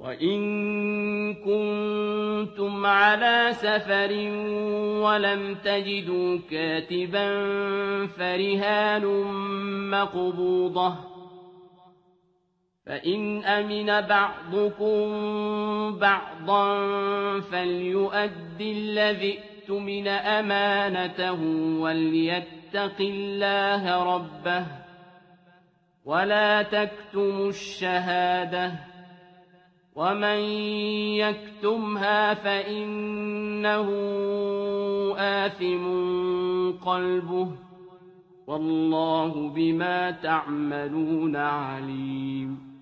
وَإِن كُنتُمْ عَلَىٰ سَفَرٍ وَلَمْ تَجِدُوا كَاتِبًا فَرِهَانٌ مَّقْبُوضَةٌ ۖ فَإِنْ أَمِنَ بَعْضُكُم بَعْضًا فَلْيُؤَدِّ الَّذِي اؤْتُمِنَ أَمَانَتَهُ وَلْيَتَّقِ اللَّهَ رَبَّهُ وَلَا تَكْتُمُوا الشَّهَادَةَ ۚ وَمَن يَكْتُمْهَا فَإِنَّهُ آثِمٌ قَلْبُهُ ۗ وَاللَّهُ بِمَا تَعْمَلُونَ عَلِيمٌ